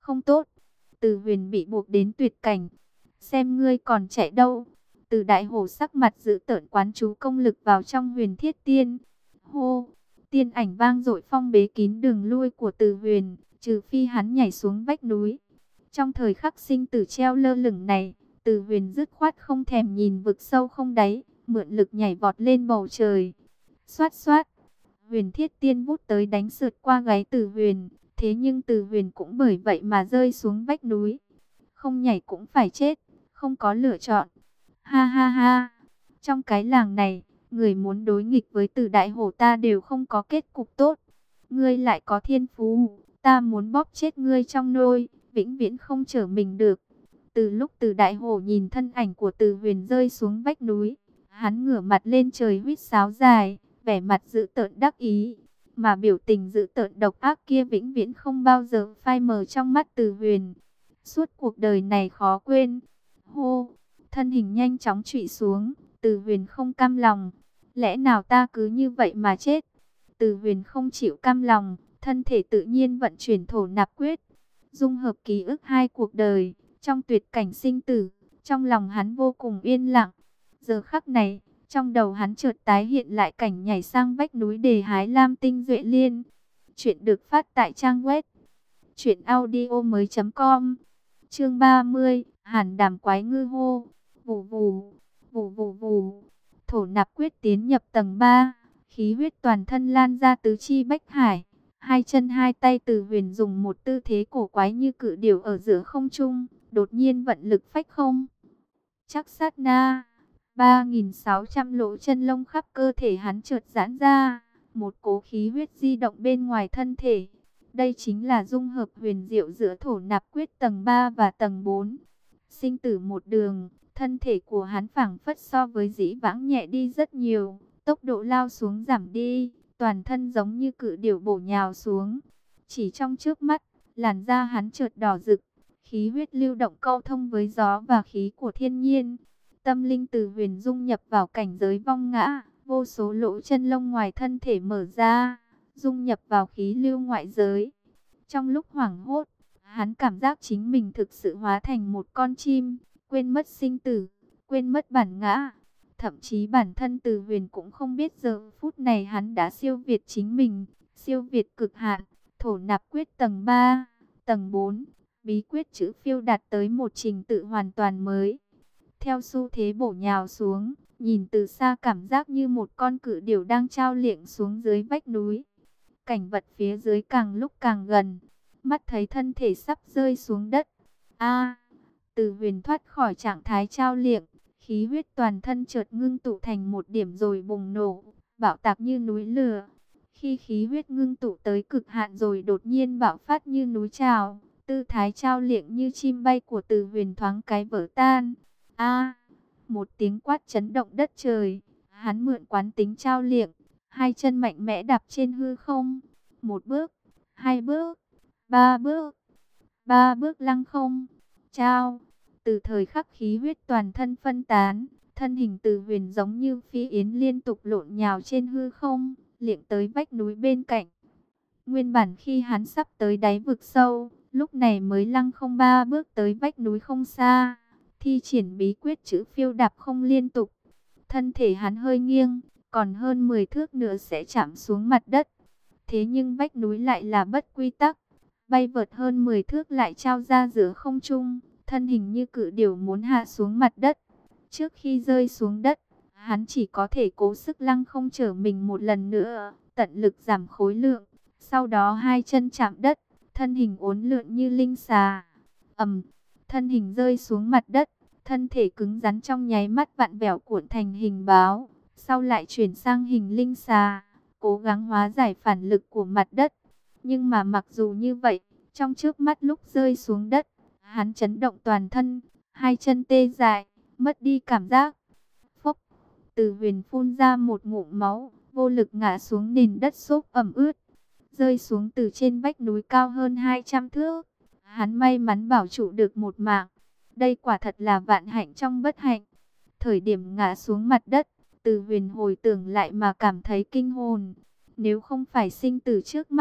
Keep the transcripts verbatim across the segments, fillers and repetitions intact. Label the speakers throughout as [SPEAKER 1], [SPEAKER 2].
[SPEAKER 1] Không tốt, Từ Huyền bị buộc đến tuyệt cảnh. Xem ngươi còn chạy đâu. Từ Đại Hổ sắc mặt dữ tợn quán chú công lực vào trong Huyền Thiết Tiên. Hô, tiên ảnh vang dội phong bế kín đường lui của Từ Huyền, trừ phi hắn nhảy xuống vách núi. Trong thời khắc sinh tử treo lơ lửng này, Từ Huyền dứt khoát không thèm nhìn vực sâu không đáy, mượn lực nhảy vọt lên bầu trời. Xoát xoát, Huyền Thiết Tiên vút tới đánh sượt qua gáy Từ Huyền, thế nhưng Từ Huyền cũng bởi vậy mà rơi xuống vách núi. Không nhảy cũng phải chết, không có lựa chọn. Ha ha ha, trong cái làng này, người muốn đối nghịch với Từ Đại Hổ ta đều không có kết cục tốt. Ngươi lại có thiên phú, ta muốn bóp chết ngươi trong nôi, vĩnh viễn không trở mình được. Từ lúc Từ Đại Hổ nhìn thân ảnh của Từ Huyền rơi xuống vách núi, hắn ngửa mặt lên trời huýt sáo dài, vẻ mặt dữ tợn đắc ý. Mà biểu tình dữ tợn độc ác kia vĩnh viễn không bao giờ phai mờ trong mắt Từ Huyền. Suốt cuộc đời này khó quên. Hô, thân hình nhanh chóng trụy xuống, Từ Huyền không cam lòng. Lẽ nào ta cứ như vậy mà chết? Từ Huyền không chịu cam lòng, thân thể tự nhiên vận chuyển thổ nạp quyết, dung hợp ký ức hai cuộc đời, trong tuyệt cảnh sinh tử, trong lòng hắn vô cùng yên lặng. Giờ khắc này, trong đầu hắn chợt tái hiện lại cảnh nhảy sang vách núi để hái lam tinh duệ liên. Chuyện được phát tại trang web truyện audio mới.com. Chương ba mươi, Hàn Đàm quái ngư hô. Vù vù, vù vù vù. Thổ nạp quyết tiến nhập tầng ba, khí huyết toàn thân lan ra tứ chi bách hải. Hai chân hai tay Từ Huyền dùng một tư thế cổ quái như cự điểu ở giữa không trung, đột nhiên vận lực phách không. Chắc sát na, ba nghìn sáu trăm lỗ chân lông khắp cơ thể hắn chợt giãn ra, một cỗ khí huyết di động bên ngoài thân thể. Đây chính là dung hợp huyền diệu giữa thổ nạp quyết tầng ba và tầng bốn. Sinh tử một đường, thân thể của hắn phảng phất so với dĩ vãng nhẹ đi rất nhiều, tốc độ lao xuống giảm đi, toàn thân giống như cự điểu bổ nhào xuống. Chỉ trong chớp mắt, làn da hắn chợt đỏ rực, khí huyết lưu động câu thông với gió và khí của thiên nhiên. Tâm linh Từ Huyền dung nhập vào cảnh giới vong ngã, vô số lỗ chân lông ngoài thân thể mở ra, dung nhập vào khí lưu ngoại giới. Trong lúc hoảng hốt, hắn cảm giác chính mình thực sự hóa thành một con chim, quên mất sinh tử, quên mất bản ngã. Thậm chí bản thân Từ Huyền cũng không biết giờ phút này hắn đã siêu việt chính mình, siêu việt cực hạn. Thổ nạp quyết tầng ba, tầng bốn, bí quyết chữ phiêu đạt tới một trình tự hoàn toàn mới. Theo xu thế bổ nhào xuống, nhìn từ xa cảm giác như một con cự điểu đang trao liệng xuống dưới vách núi. Cảnh vật phía dưới càng lúc càng gần, mắt thấy thân thể sắp rơi xuống đất. A, Từ Huyền thoát khỏi trạng thái trao liệng, khí huyết toàn thân chợt ngưng tụ thành một điểm rồi bùng nổ, bạo tạc như núi lửa. Khi khí huyết ngưng tụ tới cực hạn rồi đột nhiên bạo phát như núi trào, tư thái trao liệng như chim bay của Từ Huyền thoáng cái vỡ tan. A, một tiếng quát chấn động đất trời, hắn mượn quán tính trao liệng, hai chân mạnh mẽ đạp trên hư không, một bước, hai bước, ba bước, ba bước lăng không, trao. Từ thời khắc khí huyết toàn thân phân tán, thân hình Từ Huyền giống như phi yến liên tục lộn nhào trên hư không, liệng tới vách núi bên cạnh. Nguyên bản khi hắn sắp tới đáy vực sâu, lúc này mới lăng không ba bước tới vách núi không xa, thi triển bí quyết chữ phiêu đạp không liên tục. Thân thể hắn hơi nghiêng, còn hơn mười thước nữa sẽ chạm xuống mặt đất. Thế nhưng vách núi lại là bất quy tắc, bay vượt hơn mười thước lại trao ra giữa không trung, thân hình như cự điểu muốn hạ xuống mặt đất. Trước khi rơi xuống đất, hắn chỉ có thể cố sức lăng không trở mình một lần nữa, tận lực giảm khối lượng. Sau đó hai chân chạm đất, thân hình uốn lượn như linh xà. Ầm, thân hình rơi xuống mặt đất, thân thể cứng rắn trong nháy mắt vặn vẹo cuộn thành hình báo, sau lại chuyển sang hình linh xà, cố gắng hóa giải phản lực của mặt đất. Nhưng mà mặc dù như vậy, trong trước mắt lúc rơi xuống đất, hắn chấn động toàn thân, hai chân tê dại, mất đi cảm giác. Phốc, Từ Huyền phun ra một ngụm máu, vô lực ngã xuống nền đất xốp ẩm ướt, rơi xuống từ trên vách núi cao hơn hai trăm thước. Hắn may mắn bảo trụ được một mạng. Đây quả thật là vạn hạnh trong bất hạnh. Thời điểm ngã xuống mặt đất, Từ Huyền hồi tưởng lại mà cảm thấy kinh hồn. Nếu không phải sinh tử trước mắt,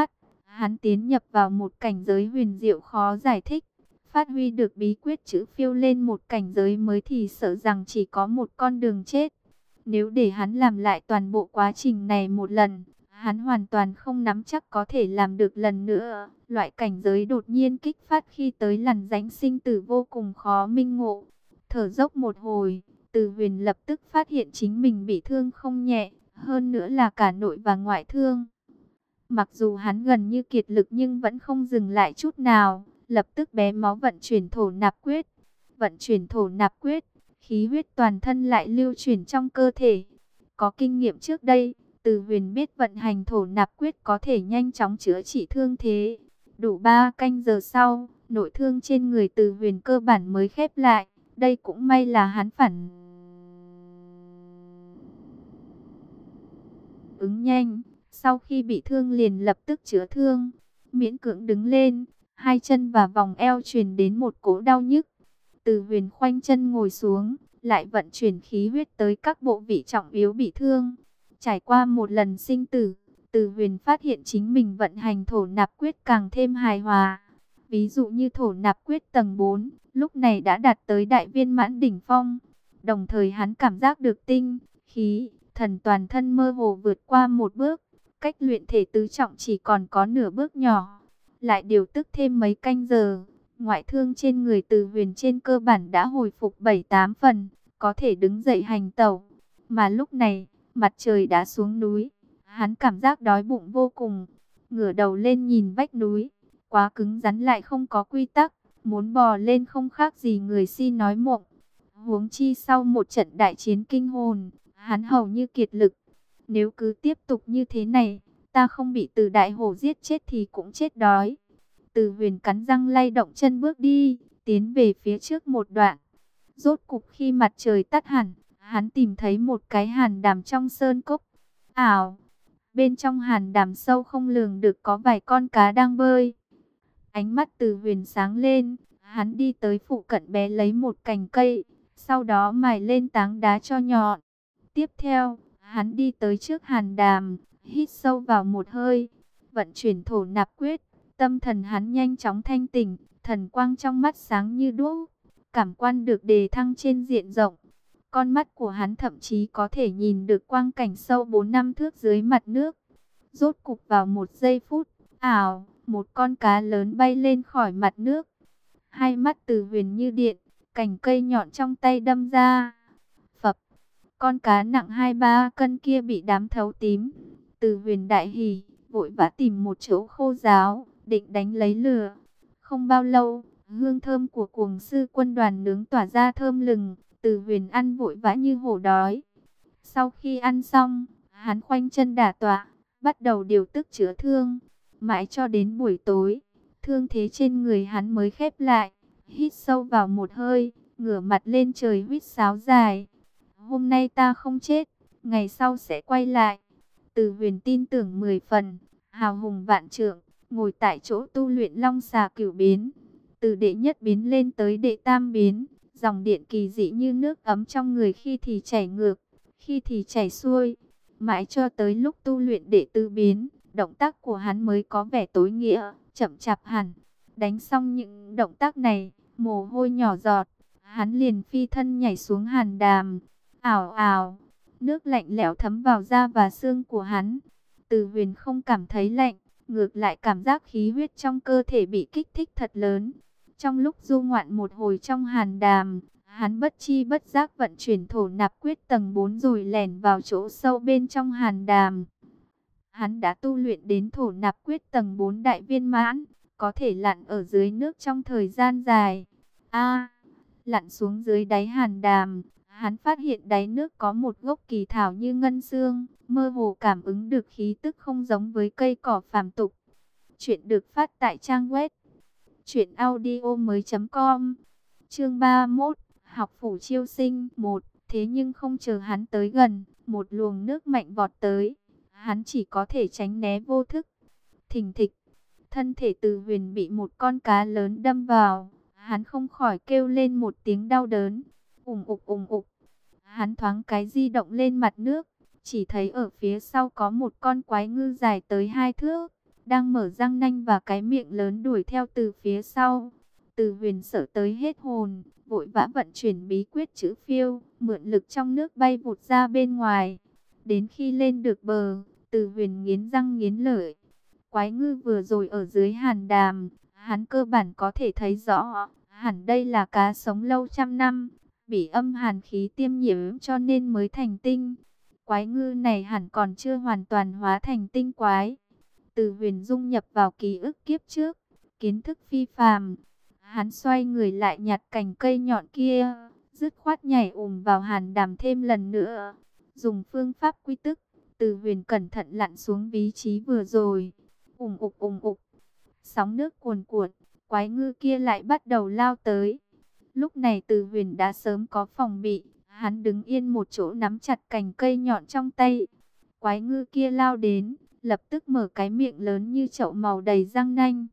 [SPEAKER 1] hắn tiến nhập vào một cảnh giới huyền diệu khó giải thích. Phát huy được bí quyết chữ phiêu lên một cảnh giới mới thì sợ rằng chỉ có một con đường chết. Nếu để hắn làm lại toàn bộ quá trình này một lần, hắn hoàn toàn không nắm chắc có thể làm được lần nữa. Loại cảnh giới đột nhiên kích phát khi tới lằn rãnh sinh tử vô cùng khó minh ngộ. Thở dốc một hồi, Từ Huyền lập tức phát hiện chính mình bị thương không nhẹ, hơn nữa là cả nội và ngoại thương. Mặc dù hắn gần như kiệt lực nhưng vẫn không dừng lại chút nào, lập tức bé máu vận chuyển thổ nạp quyết. Vận chuyển thổ nạp quyết, khí huyết toàn thân lại lưu chuyển trong cơ thể. Có kinh nghiệm trước đây, Từ Huyền biết vận hành thổ nạp quyết có thể nhanh chóng chữa trị thương thế. Đủ ba canh giờ sau, nội thương trên người Từ Huyền cơ bản mới khép lại. Đây cũng may là hắn phản ứng nhanh. Sau khi bị thương liền lập tức chữa thương, miễn cưỡng đứng lên, hai chân và vòng eo truyền đến một cỗ đau nhức. Từ Huyền khoanh chân ngồi xuống, lại vận chuyển khí huyết tới các bộ vị trọng yếu bị thương. Trải qua một lần sinh tử, Từ Huyền phát hiện chính mình vận hành thổ nạp quyết càng thêm hài hòa. Ví dụ như thổ nạp quyết tầng bốn, lúc này đã đạt tới đại viên mãn đỉnh phong. Đồng thời hắn cảm giác được tinh, khí, thần toàn thân mơ hồ vượt qua một bước. Cách luyện thể tứ trọng chỉ còn có nửa bước nhỏ. Lại điều tức thêm mấy canh giờ, ngoại thương trên người Từ Huyền trên cơ bản đã hồi phục bảy tám phần, có thể đứng dậy hành tẩu. Mà lúc này, mặt trời đã xuống núi, hắn cảm giác đói bụng vô cùng, ngửa đầu lên nhìn vách núi, quá cứng rắn lại không có quy tắc, muốn bò lên không khác gì người si nói mộng. Huống chi sau một trận đại chiến kinh hồn, hắn hầu như kiệt lực. Nếu cứ tiếp tục như thế này, ta không bị Từ đại hổ giết chết thì cũng chết đói. Từ Huyền cắn răng lay động chân bước đi, tiến về phía trước một đoạn. Rốt cục khi mặt trời tắt hẳn, hắn tìm thấy một cái hàn đàm trong sơn cốc. Ảo, bên trong hàn đàm sâu không lường được có vài con cá đang bơi. Ánh mắt Từ Huyền sáng lên, hắn đi tới phụ cận bé lấy một cành cây, sau đó mài lên tảng đá cho nhọn. Tiếp theo, hắn đi tới trước hàn đàm, hít sâu vào một hơi, vận chuyển thổ nạp quyết, tâm thần hắn nhanh chóng thanh tỉnh, thần quang trong mắt sáng như đuốc, cảm quan được đề thăng trên diện rộng. Con mắt của hắn thậm chí có thể nhìn được quang cảnh sâu bốn năm thước dưới mặt nước. Rốt cục vào một giây phút, ảo, một con cá lớn bay lên khỏi mặt nước. Hai mắt Từ Huyền như điện, cành cây nhọn trong tay đâm ra. Phập, con cá nặng hai ba cân kia bị đám thấu tím. Từ Huyền đại hỉ, vội vã tìm một chỗ khô ráo, định đánh lấy lửa. Không bao lâu, hương thơm của cuồng sư quân đoàn nướng tỏa ra thơm lừng. Từ Huyền ăn vội vã như hổ đói. Sau khi ăn xong, hắn khoanh chân đả tọa, bắt đầu điều tức chữa thương. Mãi cho đến buổi tối, thương thế trên người hắn mới khép lại. Hít sâu vào một hơi, ngửa mặt lên trời huýt sáo dài. Hôm nay ta không chết, ngày sau sẽ quay lại. Từ Huyền tin tưởng mười phần, hào hùng vạn trượng, ngồi tại chỗ tu luyện long xà cửu biến. Từ đệ nhất biến lên tới đệ tam biến, dòng điện kỳ dị như nước ấm trong người khi thì chảy ngược, khi thì chảy xuôi. Mãi cho tới lúc tu luyện đệ tứ biến, động tác của hắn mới có vẻ tối nghĩa, chậm chạp hẳn. Đánh xong những động tác này, mồ hôi nhỏ giọt, hắn liền phi thân nhảy xuống hàn đàm. Ảo ảo, nước lạnh lẽo thấm vào da và xương của hắn. Từ Huyền không cảm thấy lạnh, ngược lại cảm giác khí huyết trong cơ thể bị kích thích thật lớn. Trong lúc du ngoạn một hồi trong hàn đàm, hắn bất chi bất giác vận chuyển thổ nạp quyết tầng bốn rồi lẻn vào chỗ sâu bên trong hàn đàm. Hắn đã tu luyện đến thổ nạp quyết tầng bốn đại viên mãn, có thể lặn ở dưới nước trong thời gian dài. A, lặn xuống dưới đáy hàn đàm, hắn phát hiện đáy nước có một gốc kỳ thảo như ngân xương, mơ hồ cảm ứng được khí tức không giống với cây cỏ phàm tục. Chuyện được phát tại trang web truyện audio mới chấm com. Chương ba mươi mốt, học phủ chiêu sinh một. Thế nhưng không chờ hắn tới gần, một luồng nước mạnh vọt tới. Hắn chỉ có thể tránh né vô thức. Thình thịch, thân thể Từ Huyền bị một con cá lớn đâm vào. Hắn không khỏi kêu lên một tiếng đau đớn. Ùng ục ùng ục. Hắn thoáng cái di động lên mặt nước. Chỉ thấy ở phía sau có một con quái ngư dài tới hai thước. đang mở răng nanh và cái miệng lớn đuổi theo từ phía sau. Từ Huyền sợ tới hết hồn, vội vã vận chuyển bí quyết chữ phiêu, mượn lực trong nước bay vụt ra bên ngoài. Đến khi lên được bờ, Từ Huyền nghiến răng nghiến lợi. Quái ngư vừa rồi ở dưới hàn đàm, hắn cơ bản có thể thấy rõ, hẳn đây là cá sống lâu trăm năm, bị âm hàn khí tiêm nhiễm cho nên mới thành tinh. Quái ngư này hẳn còn chưa hoàn toàn hóa thành tinh quái. Từ Huyền dung nhập vào ký ức kiếp trước, kiến thức phi phàm. Hắn xoay người lại nhặt cành cây nhọn kia, dứt khoát nhảy ùm vào hàn đàm thêm lần nữa. Dùng phương pháp quy tức, Từ Huyền cẩn thận lặn xuống vị trí vừa rồi. Ùm ục ùm ục, sóng nước cuồn cuộn, quái ngư kia lại bắt đầu lao tới. Lúc này Từ Huyền đã sớm có phòng bị, hắn đứng yên một chỗ nắm chặt cành cây nhọn trong tay. Quái ngư kia lao đến, lập tức mở cái miệng lớn như chậu màu đầy răng nanh.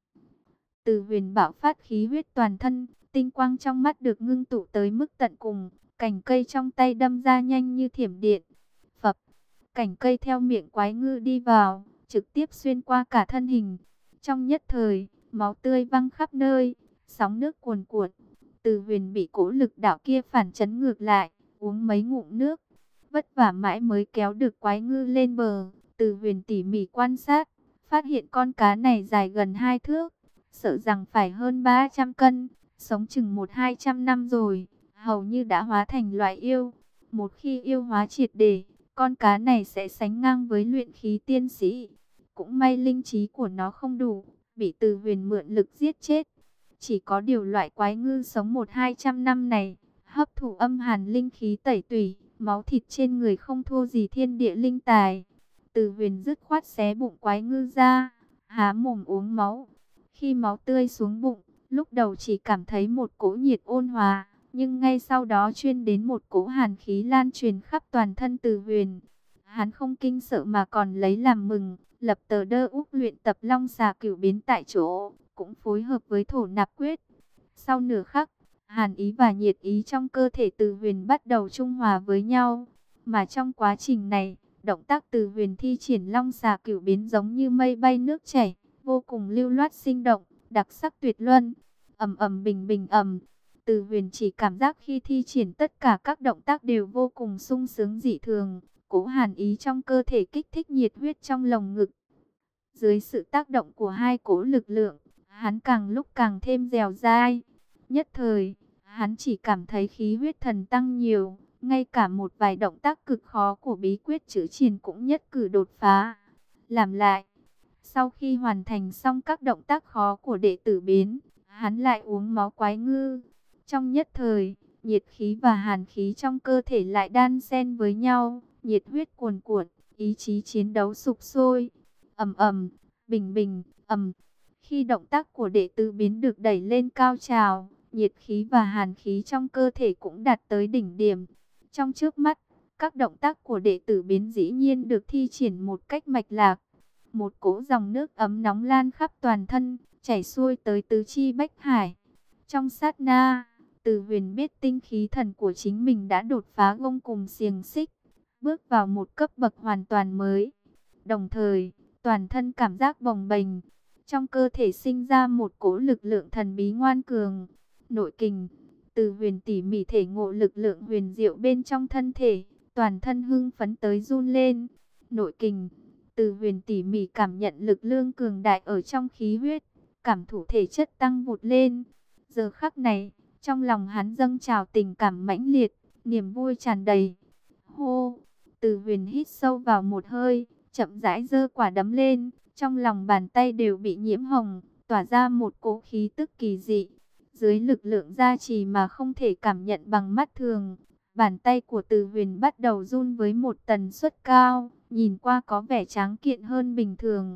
[SPEAKER 1] Từ Huyền bạo phát khí huyết toàn thân, tinh quang trong mắt được ngưng tụ tới mức tận cùng, cành cây trong tay đâm ra nhanh như thiểm điện. Phập, cành cây theo miệng quái ngư đi vào, trực tiếp xuyên qua cả thân hình. Trong nhất thời, máu tươi văng khắp nơi, sóng nước cuồn cuộn. Từ Huyền bị cỗ lực đạo kia phản chấn ngược lại, uống mấy ngụm nước, vất vả mãi mới kéo được quái ngư lên bờ. Từ Huyền tỉ mỉ quan sát, phát hiện con cá này dài gần hai thước, sợ rằng phải hơn ba trăm cân, sống chừng một hai trăm năm rồi, hầu như đã hóa thành loại yêu. Một khi yêu hóa triệt để, con cá này sẽ sánh ngang với luyện khí tiên sĩ. Cũng may linh trí của nó không đủ, bị Từ Huyền mượn lực giết chết. Chỉ có điều loại quái ngư sống một hai trăm năm này, hấp thụ âm hàn linh khí tẩy tủy, máu thịt trên người không thua gì thiên địa linh tài. Từ Huyền dứt khoát xé bụng quái ngư ra, há mồm uống máu. Khi máu tươi xuống bụng, lúc đầu chỉ cảm thấy một cỗ nhiệt ôn hòa, nhưng ngay sau đó chuyên đến một cỗ hàn khí lan truyền khắp toàn thân Từ Huyền. Hắn không kinh sợ mà còn lấy làm mừng, lập tờ đơ úc luyện tập long xà cửu biến tại chỗ, cũng phối hợp với thổ nạp quyết. Sau nửa khắc, hàn ý và nhiệt ý trong cơ thể Từ Huyền bắt đầu trung hòa với nhau, mà trong quá trình này, động tác Từ Huyền thi triển long xà cửu biến giống như mây bay nước chảy, vô cùng lưu loát sinh động, đặc sắc tuyệt luân. Ầm ầm bình bình ầm. Từ Huyền chỉ cảm giác khi thi triển tất cả các động tác đều vô cùng sung sướng dị thường, cố hàn ý trong cơ thể kích thích nhiệt huyết trong lồng ngực. Dưới sự tác động của hai cỗ lực lượng, hắn càng lúc càng thêm dẻo dai. Nhất thời, hắn chỉ cảm thấy khí huyết thần tăng nhiều, ngay cả một vài động tác cực khó của bí quyết chữ triền cũng nhất cử đột phá. Làm lại, sau khi hoàn thành xong các động tác khó của đệ tử biến, hắn lại uống máu quái ngư. Trong nhất thời, nhiệt khí và hàn khí trong cơ thể lại đan xen với nhau, nhiệt huyết cuồn cuộn, ý chí chiến đấu sục sôi. Ầm ầm, bình bình, ầm. Khi động tác của đệ tử biến được đẩy lên cao trào, nhiệt khí và hàn khí trong cơ thể cũng đạt tới đỉnh điểm. Trong chớp mắt, các động tác của đệ tử biến dĩ nhiên được thi triển một cách mạch lạc. Một cỗ dòng nước ấm nóng lan khắp toàn thân, chảy xuôi tới tứ chi bách hải. Trong sát na, Từ Huyền biết tinh khí thần của chính mình đã đột phá gông cùm xiềng xích, bước vào một cấp bậc hoàn toàn mới. Đồng thời, toàn thân cảm giác bồng bềnh, trong cơ thể sinh ra một cỗ lực lượng thần bí ngoan cường. Nội kình, Từ Huyền tỉ mỉ thể ngộ lực lượng huyền diệu bên trong thân thể, toàn thân hưng phấn tới run lên. Nội kình, Từ Huyền tỉ mỉ cảm nhận lực lượng cường đại ở trong khí huyết, cảm thụ thể chất tăng vụt lên. Giờ khắc này, trong lòng hắn dâng trào tình cảm mãnh liệt, niềm vui tràn đầy. Hô, Từ Huyền hít sâu vào một hơi, chậm rãi giơ quả đấm lên, trong lòng bàn tay đều bị nhiễm hồng, tỏa ra một cỗ khí tức kỳ dị. Dưới lực lượng gia trì mà không thể cảm nhận bằng mắt thường, bàn tay của Từ Huyền bắt đầu run với một tần suất cao, nhìn qua có vẻ tráng kiện hơn bình thường.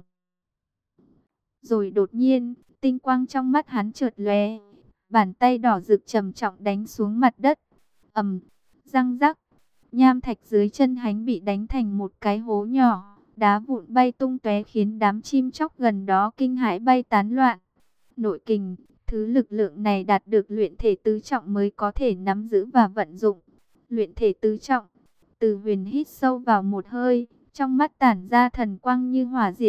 [SPEAKER 1] Rồi đột nhiên, tinh quang trong mắt hắn chợt lóe, bàn tay đỏ rực trầm trọng đánh xuống mặt đất. Ầm, răng rắc, nham thạch dưới chân hắn bị đánh thành một cái hố nhỏ, đá vụn bay tung tóe khiến đám chim chóc gần đó kinh hãi bay tán loạn. Nội kình, thứ lực lượng này đạt được luyện thể tứ trọng mới có thể nắm giữ và vận dụng. Luyện thể tứ trọng, Từ Huyền hít sâu vào một hơi, trong mắt tản ra thần quang như hỏa diễm,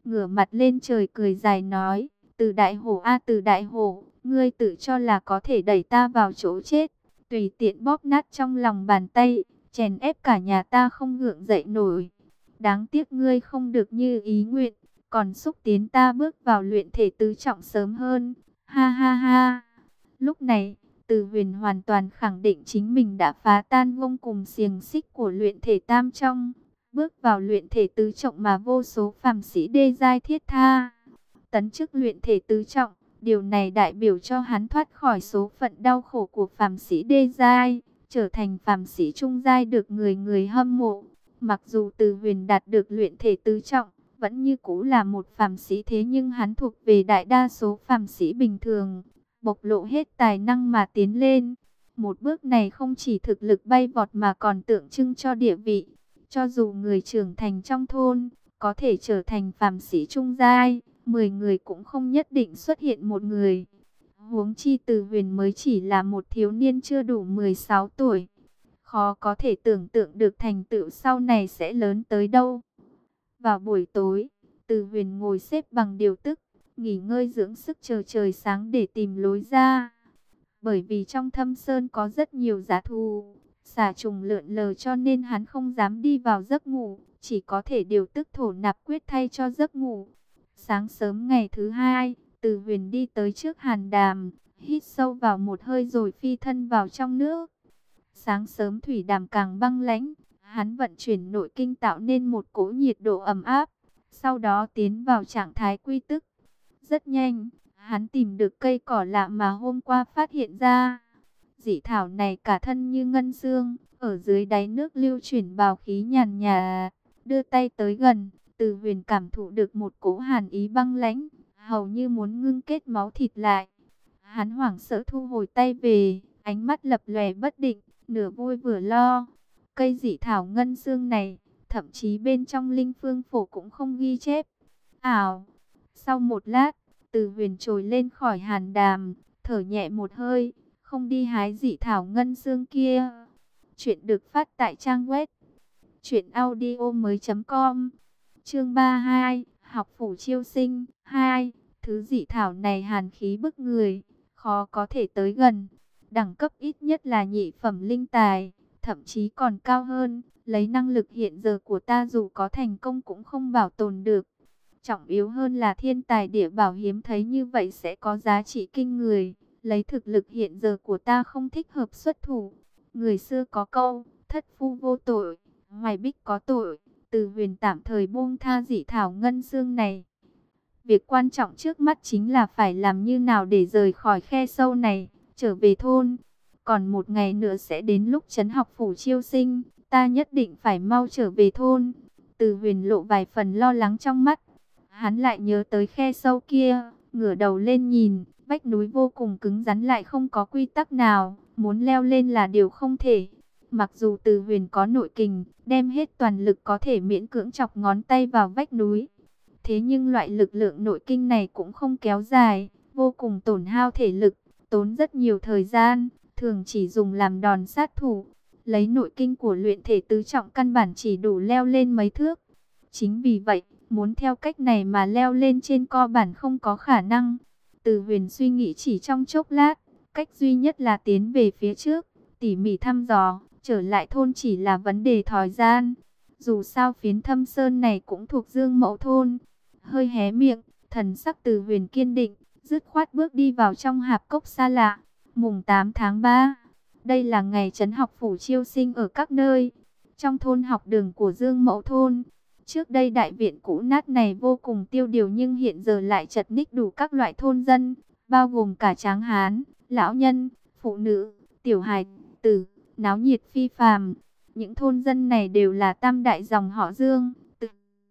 [SPEAKER 1] ngửa mặt lên trời cười dài nói, Từ đại hổ a Từ đại hổ, ngươi tự cho là có thể đẩy ta vào chỗ chết, tùy tiện bóp nát trong lòng bàn tay, chèn ép cả nhà ta không gượng dậy nổi. Đáng tiếc ngươi không được như ý nguyện, còn xúc tiến ta bước vào luyện thể tứ trọng sớm hơn. Ha ha ha. Lúc này, Từ Huyền hoàn toàn khẳng định chính mình đã phá tan gông cùng xiềng xích của luyện thể tam trọng, bước vào luyện thể tứ trọng mà vô số phàm sĩ đê giai thiết tha. Tấn chức luyện thể tứ trọng, điều này đại biểu cho hắn thoát khỏi số phận đau khổ của phàm sĩ đê giai, trở thành phàm sĩ trung giai được người người hâm mộ. Mặc dù Từ Huyền đạt được luyện thể tứ trọng, vẫn như cũ là một phàm sĩ, thế nhưng hắn thuộc về đại đa số phàm sĩ bình thường, bộc lộ hết tài năng mà tiến lên. Một bước này không chỉ thực lực bay vọt mà còn tượng trưng cho địa vị. Cho dù người trưởng thành trong thôn có thể trở thành phàm sĩ trung giai, mười người cũng không nhất định xuất hiện một người. Huống chi Từ Huyền mới chỉ là một thiếu niên chưa đủ mười sáu tuổi. Khó có thể tưởng tượng được thành tựu sau này sẽ lớn tới đâu. Vào buổi tối, Từ Huyền ngồi xếp bằng điều tức, nghỉ ngơi dưỡng sức chờ trời sáng để tìm lối ra. Bởi vì trong thâm sơn có rất nhiều dã thú, xà trùng lượn lờ, cho nên hắn không dám đi vào giấc ngủ, chỉ có thể điều tức thổ nạp quyết thay cho giấc ngủ. Sáng sớm ngày thứ hai, Từ Huyền đi tới trước hàn đàm, hít sâu vào một hơi rồi phi thân vào trong nước. Sáng sớm thủy đàm càng băng lãnh, hắn vận chuyển nội kinh tạo nên một cỗ nhiệt độ ấm áp, sau đó tiến vào trạng thái quy tức. Rất nhanh, hắn tìm được cây cỏ lạ mà hôm qua phát hiện ra. Dị thảo này cả thân như ngân xương, ở dưới đáy nước lưu chuyển bào khí nhàn nhạt. Đưa tay tới gần, Từ Huyền cảm thụ được một cỗ hàn ý băng lãnh, hầu như muốn ngưng kết máu thịt lại. Hắn hoảng sợ thu hồi tay về, ánh mắt lập lòe bất định, nửa vui vừa lo. Cây dị thảo ngân xương này, thậm chí bên trong linh phương phổ cũng không ghi chép. Ảo! Sau một lát, Từ Huyền trồi lên khỏi hàn đàm, thở nhẹ một hơi, không đi hái dị thảo ngân xương kia. Chuyện được phát tại trang web truyện audio mới chấm com. Chương ba mươi hai, học phủ chiêu sinh. Hai, thứ dị thảo này hàn khí bức người, khó có thể tới gần. Đẳng cấp ít nhất là nhị phẩm linh tài, thậm chí còn cao hơn. Lấy năng lực hiện giờ của ta dù có thành công cũng không bảo tồn được. Trọng yếu hơn là thiên tài địa bảo hiếm thấy như vậy sẽ có giá trị kinh người. Lấy thực lực hiện giờ của ta không thích hợp xuất thủ. Người xưa có câu, thất phu vô tội, hoài bích có tội. Từ Huyền tạm thời buông tha dị thảo ngân xương này. Việc quan trọng trước mắt chính là phải làm như nào để rời khỏi khe sâu này, trở về thôn. Còn một ngày nữa sẽ đến lúc trấn học phủ chiêu sinh, ta nhất định phải mau trở về thôn. Từ Huyền lộ vài phần lo lắng trong mắt. Hắn lại nhớ tới khe sâu kia, ngửa đầu lên nhìn, vách núi vô cùng cứng rắn lại không có quy tắc nào, muốn leo lên là điều không thể. Mặc dù Từ Huyền có nội kình, đem hết toàn lực có thể miễn cưỡng chọc ngón tay vào vách núi. Thế nhưng loại lực lượng nội kinh này cũng không kéo dài, vô cùng tổn hao thể lực, tốn rất nhiều thời gian, thường chỉ dùng làm đòn sát thủ. Lấy nội kinh của luyện thể tứ trọng căn bản chỉ đủ leo lên mấy thước. Chính vì vậy, muốn theo cách này mà leo lên trên cơ bản không có khả năng. Từ Huyền suy nghĩ chỉ trong chốc lát, cách duy nhất là tiến về phía trước, tỉ mỉ thăm dò, trở lại thôn chỉ là vấn đề thời gian. Dù sao phiến thâm sơn này cũng thuộc Dương Mẫu thôn. Hơi hé miệng, thần sắc Từ Huyền kiên định, dứt khoát bước đi vào trong hạp cốc xa lạ. Mùng tám tháng ba, đây là ngày trấn học phủ chiêu sinh ở các nơi. Trong thôn học đường của Dương Mẫu thôn, trước đây đại viện cũ nát này vô cùng tiêu điều nhưng hiện giờ lại chật ních đủ các loại thôn dân, bao gồm cả tráng hán, lão nhân, phụ nữ, tiểu hài tử, náo nhiệt phi phàm. Những thôn dân này đều là tam đại dòng họ Dương, từ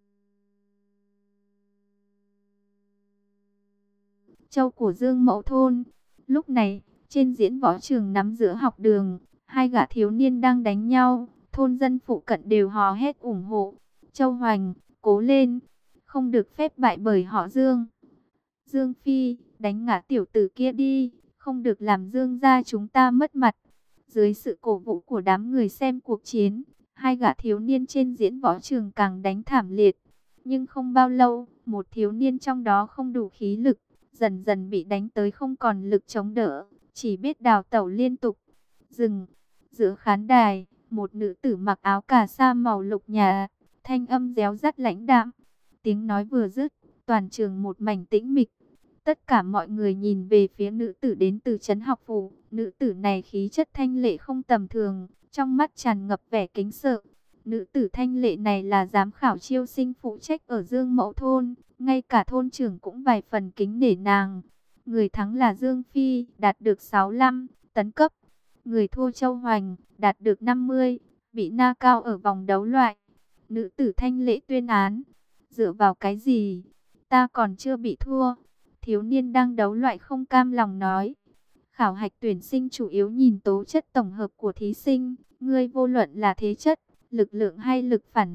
[SPEAKER 1] châu của Dương Mẫu thôn. Lúc này, trên diễn võ trường nắm giữa học đường, hai gã thiếu niên đang đánh nhau, thôn dân phụ cận đều hò hét ủng hộ. Châu Hoành, cố lên, không được phép bại bởi họ Dương. Dương Phi, đánh ngã tiểu tử kia đi, không được làm Dương gia chúng ta mất mặt. Dưới sự cổ vũ của đám người xem cuộc chiến, hai gã thiếu niên trên diễn võ trường càng đánh thảm liệt. Nhưng không bao lâu, một thiếu niên trong đó không đủ khí lực, dần dần bị đánh tới không còn lực chống đỡ, chỉ biết đào tẩu liên tục. Dừng, giữa khán đài, một nữ tử mặc áo cà sa màu lục nhà, thanh âm réo rắt lãnh đạm. Tiếng nói vừa dứt, toàn trường một mảnh tĩnh mịch. Tất cả mọi người nhìn về phía nữ tử đến từ trấn học phủ. Nữ tử này khí chất thanh lệ không tầm thường, trong mắt tràn ngập vẻ kính sợ. Nữ tử thanh lệ này là giám khảo chiêu sinh phụ trách ở Dương Mẫu Thôn, ngay cả thôn trưởng cũng vài phần kính nể nàng. Người thắng là Dương Phi, đạt được sáu mươi lăm tấn cấp. Người thua Châu Hoành, đạt được năm mươi, bị na cao ở vòng đấu loại. Nữ tử thanh lễ tuyên án. Dựa vào cái gì? Ta còn chưa bị thua. Thiếu niên đang đấu loại không cam lòng nói. Khảo hạch tuyển sinh chủ yếu nhìn tố chất tổng hợp của thí sinh. Ngươi vô luận là thế chất, lực lượng hay lực phản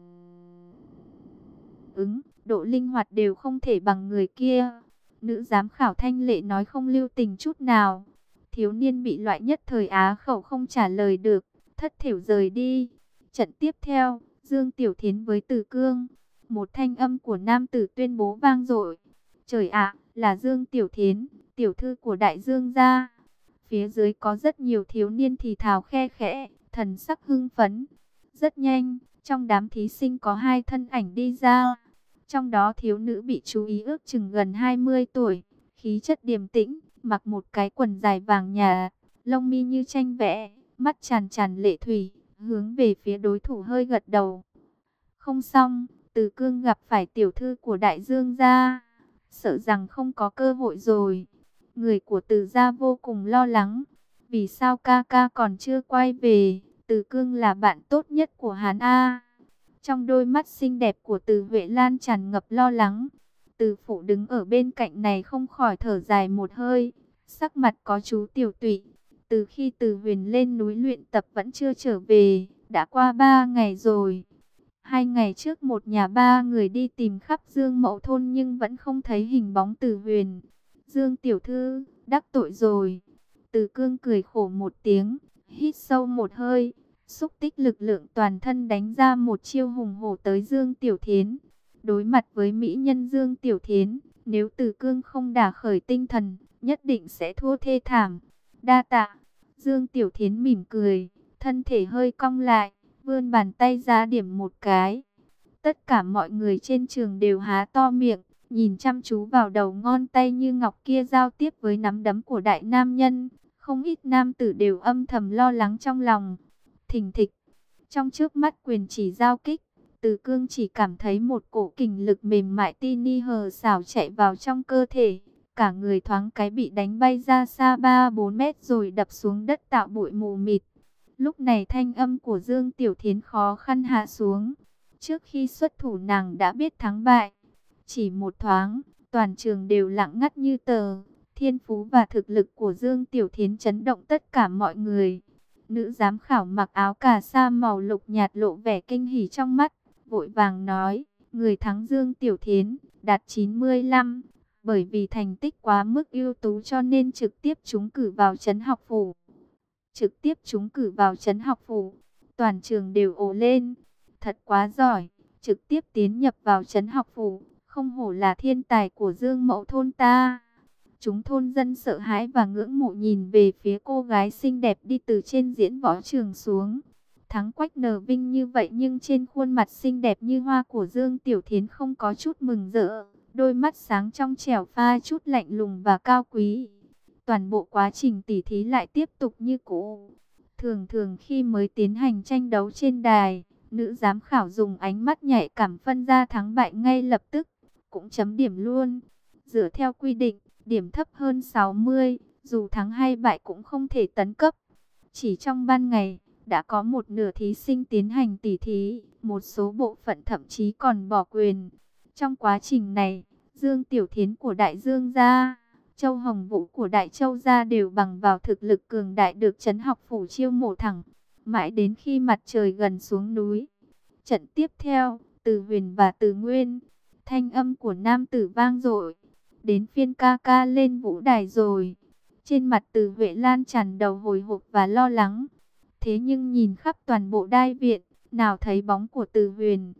[SPEAKER 1] ứng, độ linh hoạt đều không thể bằng người kia. Nữ giám khảo thanh lệ nói không lưu tình chút nào. Thiếu niên bị loại nhất thời á khẩu không trả lời được, thất thểu rời đi. Trận tiếp theo, Dương Tiểu Thiến với Từ Cương. Một thanh âm của nam tử tuyên bố vang dội. Trời ạ, là Dương Tiểu Thiến, tiểu thư của Đại Dương gia. Phía dưới có rất nhiều thiếu niên thì thào khe khẽ, thần sắc hưng phấn. Rất nhanh, trong đám thí sinh có hai thân ảnh đi ra. Trong đó thiếu nữ bị chú ý ước chừng gần hai mươi tuổi, khí chất điềm tĩnh, mặc một cái quần dài vàng nhà, lông mi như tranh vẽ, mắt tràn tràn lệ thủy, hướng về phía đối thủ hơi gật đầu. Không xong, Từ Cương gặp phải tiểu thư của Đại Dương gia, sợ rằng không có cơ hội rồi. Người của Từ gia vô cùng lo lắng, vì sao ca ca còn chưa quay về? Từ Cương là bạn tốt nhất của hắn a. Trong đôi mắt xinh đẹp của Từ Huệ Lan tràn ngập lo lắng. Từ Phụ đứng ở bên cạnh này không khỏi thở dài một hơi, sắc mặt có chú tiểu tụy. Từ khi Từ Huyền lên núi luyện tập vẫn chưa trở về, đã qua ba ngày rồi. Hai ngày trước một nhà ba người đi tìm khắp Dương Mẫu Thôn nhưng vẫn không thấy hình bóng Từ Huyền. Dương tiểu thư, đắc tội rồi. Từ Cương cười khổ một tiếng, hít sâu một hơi, xúc tích lực lượng toàn thân đánh ra một chiêu hùng hổ tới Dương Tiểu Thiến. Đối mặt với mỹ nhân Dương Tiểu Thiến, nếu Từ Cương không đả khởi tinh thần, nhất định sẽ thua thê thảm. Đa tạ. Dương Tiểu Thiến mỉm cười, thân thể hơi cong lại, vươn bàn tay ra điểm một cái. Tất cả mọi người trên trường đều há to miệng, nhìn chăm chú vào đầu ngón tay như ngọc kia giao tiếp với nắm đấm của đại nam nhân. Không ít nam tử đều âm thầm lo lắng trong lòng. Thình thịch, trong trước mắt quyền chỉ giao kích, Từ Cương chỉ cảm thấy một cổ kình lực mềm mại tini hờ xảo chạy vào trong cơ thể. Cả người thoáng cái bị đánh bay ra xa ba bốn mét rồi đập xuống đất tạo bụi mù mịt. Lúc này thanh âm của Dương Tiểu Thiến khó khăn hạ xuống. Trước khi xuất thủ nàng đã biết thắng bại. Chỉ một thoáng, toàn trường đều lặng ngắt như tờ. Thiên phú và thực lực của Dương Tiểu Thiến chấn động tất cả mọi người. Nữ giám khảo mặc áo cà sa màu lục nhạt lộ vẻ kinh hỉ trong mắt, vội vàng nói, người thắng Dương Tiểu Thiến, đạt chín mươi lăm, bởi vì thành tích quá mức ưu tú cho nên trực tiếp trúng cử vào trấn học phủ. Trực tiếp trúng cử vào trấn học phủ, toàn trường đều ồ lên, thật quá giỏi, trực tiếp tiến nhập vào trấn học phủ, không hổ là thiên tài của Dương Mẫu Thôn ta. Chúng thôn dân sợ hãi và ngưỡng mộ nhìn về phía cô gái xinh đẹp đi từ trên diễn võ trường xuống. Thắng Quách Nờ Vinh như vậy nhưng trên khuôn mặt xinh đẹp như hoa của Dương Tiểu Thiến không có chút mừng rỡ. Đôi mắt sáng trong trẻo pha chút lạnh lùng và cao quý. Toàn bộ quá trình tỉ thí lại tiếp tục như cũ. Thường thường khi mới tiến hành tranh đấu trên đài, nữ giám khảo dùng ánh mắt nhạy cảm phân ra thắng bại ngay lập tức, cũng chấm điểm luôn. Dựa theo quy định, điểm thấp hơn sáu mươi, dù thắng hay bại cũng không thể tấn cấp. Chỉ trong ban ngày, đã có một nửa thí sinh tiến hành tỉ thí, một số bộ phận thậm chí còn bỏ quyền. Trong quá trình này, Dương Tiểu Thiến của Đại Dương gia, Châu Hồng Vũ của Đại Châu gia đều bằng vào thực lực cường đại được trấn học phủ chiêu mộ thẳng, mãi đến khi mặt trời gần xuống núi. Trận tiếp theo, Từ Huyền và Từ Nguyên, thanh âm của nam tử vang dội. Đến phiên ca ca lên vũ đài rồi. Trên mặt Từ Huệ Lan tràn đầu hồi hộp và lo lắng. Thế nhưng nhìn khắp toàn bộ đai viện, nào thấy bóng của Từ Huyền.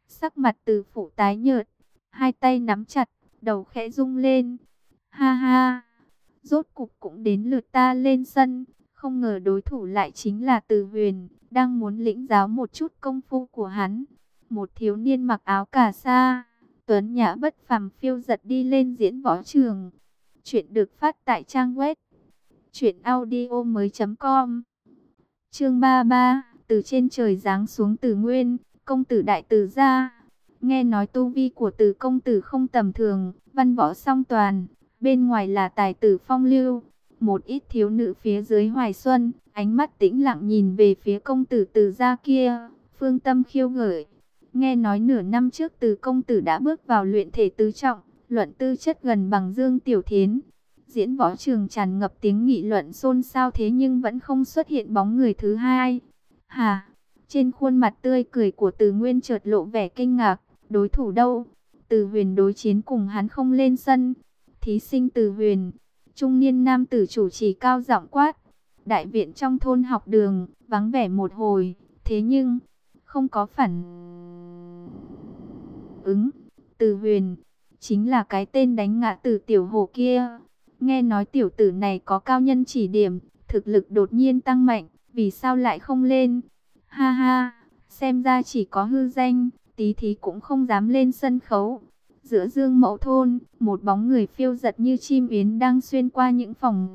[SPEAKER 1] Sắc mặt Từ Phụ tái nhợt, hai tay nắm chặt, đầu khẽ rung lên. Ha ha, rốt cục cũng đến lượt ta lên sân. Không ngờ đối thủ lại chính là Từ Huyền, đang muốn lĩnh giáo một chút công phu của hắn. Một thiếu niên mặc áo cà sa, tuấn nhã bất phàm phiêu giật đi lên diễn võ trường. Chuyện được phát tại trang web truyện audio mới com. Chương ba mươi ba, từ trên trời giáng xuống Từ Nguyên, công tử đại Từ gia. Nghe nói tu vi của Từ công tử không tầm thường, văn võ song toàn, bên ngoài là tài tử phong lưu. Một ít thiếu nữ phía dưới hoài xuân, ánh mắt tĩnh lặng nhìn về phía công tử Từ gia kia, phương tâm khiêu gợi. Nghe nói nửa năm trước Từ công tử đã bước vào luyện thể tứ trọng, luận tư chất gần bằng Dương Tiểu Thiến. Diễn võ trường tràn ngập tiếng nghị luận xôn xao, thế nhưng vẫn không xuất hiện bóng người thứ hai. Hà, trên khuôn mặt tươi cười của Từ Nguyên chợt lộ vẻ kinh ngạc, đối thủ đâu? Từ Huyền đối chiến cùng hắn không lên sân. Thí sinh Từ Huyền, trung niên nam tử chủ trì cao giọng quát. Đại viện trong thôn học đường, vắng vẻ một hồi, thế nhưng không có phản ứng. Từ Huyền, chính là cái tên đánh ngã Từ Tiểu Hổ kia. Nghe nói tiểu tử này có cao nhân chỉ điểm, thực lực đột nhiên tăng mạnh, vì sao lại không lên? Ha ha, xem ra chỉ có hư danh, tí thí cũng không dám lên sân khấu. Giữa Dương Mẫu thôn, một bóng người phiêu giật như chim yến đang xuyên qua những phòng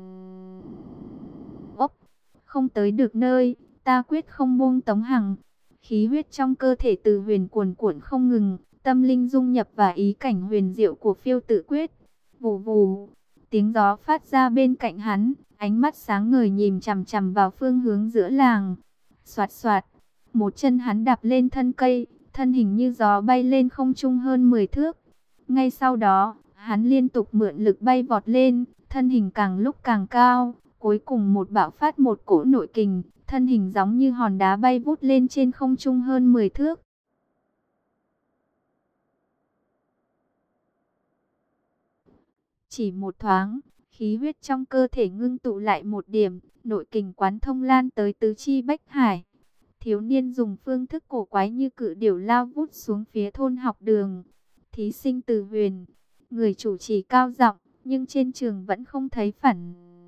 [SPEAKER 1] ốc. Không tới được nơi, ta quyết không buông Tống Hằng. Khí huyết trong cơ thể Từ Huyền cuồn cuộn không ngừng, tâm linh dung nhập vào ý cảnh huyền diệu của phiêu tự quyết. Vù vù, tiếng gió phát ra bên cạnh hắn, ánh mắt sáng ngời nhìn chằm chằm vào phương hướng giữa làng. Soạt soạt, một chân hắn đạp lên thân cây, thân hình như gió bay lên không trung hơn mười thước. Ngay sau đó, hắn liên tục mượn lực bay vọt lên, thân hình càng lúc càng cao, cuối cùng một bạo phát một cỗ nội kình, thân hình giống như hòn đá bay vút lên trên không trung hơn mười thước. Chỉ một thoáng, khí huyết trong cơ thể ngưng tụ lại một điểm, nội kình quán thông lan tới tứ chi bách hải. Thiếu niên dùng phương thức cổ quái như cự điểu lao vút xuống phía thôn học đường. Thí sinh Từ Huyền, người chủ trì cao giọng, nhưng trên trường vẫn không thấy phản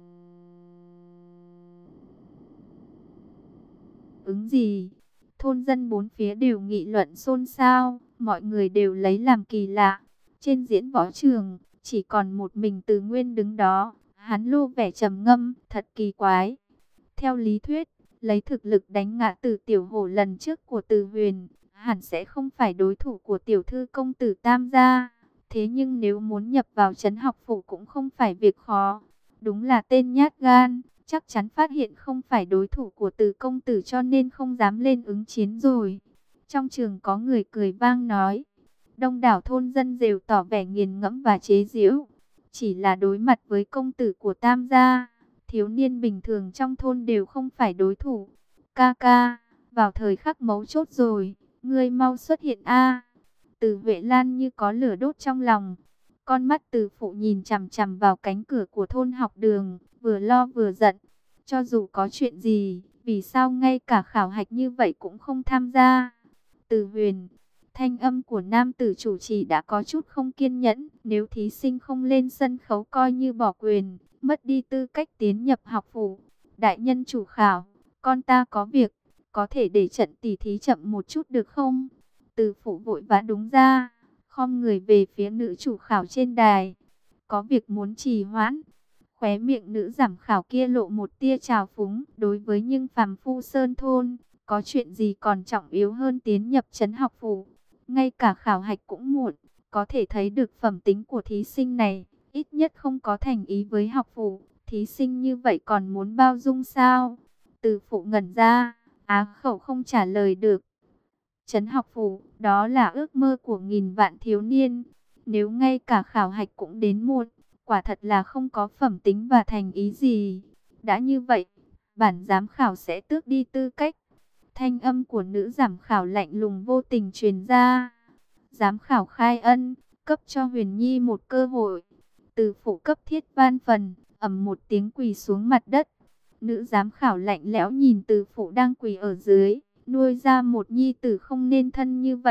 [SPEAKER 1] ứng gì. Thôn dân bốn phía đều nghị luận xôn xao, mọi người đều lấy làm kỳ lạ. Trên diễn võ trường, chỉ còn một mình Từ Nguyên đứng đó, hắn lộ vẻ trầm ngâm, thật kỳ quái. Theo lý thuyết, lấy thực lực đánh ngã Từ Tiểu Hổ lần trước của Từ Huyền, hẳn sẽ không phải đối thủ của tiểu thư công tử Tam gia. Thế nhưng nếu muốn nhập vào trấn học phủ cũng không phải việc khó. Đúng là tên nhát gan, chắc chắn phát hiện không phải đối thủ của Từ công tử cho nên không dám lên ứng chiến rồi. Trong trường có người cười vang nói. Đông đảo thôn dân đều tỏ vẻ nghiền ngẫm và chế giễu. Chỉ là đối mặt với công tử của Tam gia, thiếu niên bình thường trong thôn đều không phải đối thủ. Ca ca, vào thời khắc mấu chốt rồi, ngươi mau xuất hiện a. Từ Huệ Lan như có lửa đốt trong lòng. Con mắt Từ Phụ nhìn chằm chằm vào cánh cửa của thôn học đường, vừa lo vừa giận. Cho dù có chuyện gì, vì sao ngay cả khảo hạch như vậy cũng không tham gia? Từ Huyền, thanh âm của nam tử chủ trì đã có chút không kiên nhẫn. Nếu thí sinh không lên sân khấu coi như bỏ quyền, mất đi tư cách tiến nhập học phủ. Đại nhân chủ khảo, con ta có việc, có thể để trận tỉ thí chậm một chút được không? Từ Phụ vội vã đúng ra, khom người về phía nữ chủ khảo trên đài. Có việc muốn trì hoãn. Khóe miệng nữ giám khảo kia lộ một tia trào phúng. Đối với những phàm phu sơn thôn, có chuyện gì còn trọng yếu hơn tiến nhập trấn học phủ? Ngay cả khảo hạch cũng muộn, có thể thấy được phẩm tính của thí sinh này, ít nhất không có thành ý với học phủ. Thí sinh như vậy còn muốn bao dung sao? Từ Phụ ngẩn ra, á khẩu không trả lời được. Trấn học phủ, đó là ước mơ của nghìn vạn thiếu niên. Nếu ngay cả khảo hạch cũng đến muộn, quả thật là không có phẩm tính và thành ý gì. Đã như vậy, bản giám khảo sẽ tước đi tư cách. Thanh âm của nữ giám khảo lạnh lùng vô tình truyền ra. Giám khảo khai ân, cấp cho Huyền Nhi một cơ hội. Từ Phụ cấp thiết van phần, ầm một tiếng quỳ xuống mặt đất. Nữ giám khảo lạnh lẽo nhìn Từ Phụ đang quỳ ở dưới, nuôi ra một nhi tử không nên thân như vậy,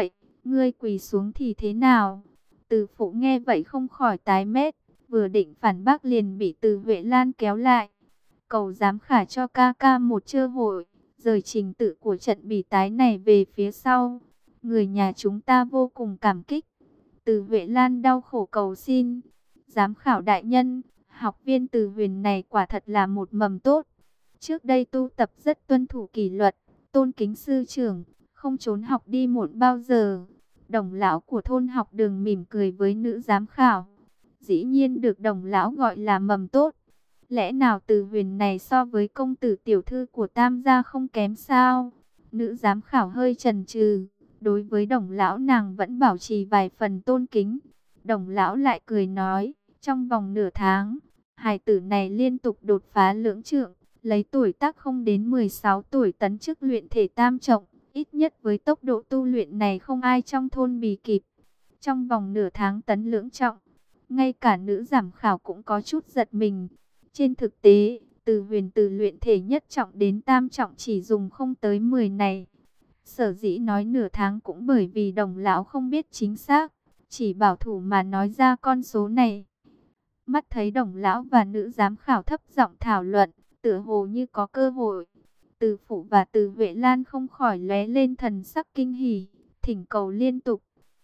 [SPEAKER 1] Ngươi quỳ xuống thì thế nào? Từ phụ nghe vậy không khỏi tái mét, vừa định phản bác liền bị Từ Huệ Lan kéo lại. Cầu giám khả cho ca ca một cơ hội, rời trình tự của trận bỉ tái này về phía sau. Người nhà chúng ta vô cùng cảm kích. Từ Huệ Lan đau khổ cầu xin. Giám khảo đại nhân, học viên Từ Huyền này quả thật là một mầm tốt. Trước đây tu tập rất tuân thủ kỷ luật, tôn kính sư trưởng, không trốn học đi muộn bao giờ. Đồng lão của thôn học đường mỉm cười với nữ giám khảo. Dĩ nhiên được đồng lão gọi là mầm tốt. Lẽ nào Từ Huyền này so với công tử tiểu thư của Tam gia không kém sao? Nữ giám khảo hơi chần chừ. Đối với đồng lão nàng vẫn bảo trì vài phần tôn kính. Đồng lão lại cười nói, trong vòng nửa tháng, hài tử này liên tục đột phá lưỡng trượng, lấy tuổi tác không đến mười sáu tuổi tấn chức luyện thể tam trọng. Ít nhất với tốc độ tu luyện này không ai trong thôn bì kịp. Trong vòng nửa tháng tấn lưỡng trọng, ngay cả nữ giám khảo cũng có chút giật mình. Trên thực tế, Từ Huyền từ luyện thể nhất trọng đến tam trọng chỉ dùng không tới mười này. Sở dĩ nói nửa tháng cũng bởi vì đồng lão không biết chính xác, chỉ bảo thủ mà nói ra con số này. Mắt thấy đồng lão và nữ giám khảo thấp giọng thảo luận, tựa hồ như có cơ hội. Từ phụ và Từ Huệ Lan không khỏi lóe lên thần sắc kinh hỉ, thỉnh cầu liên tục.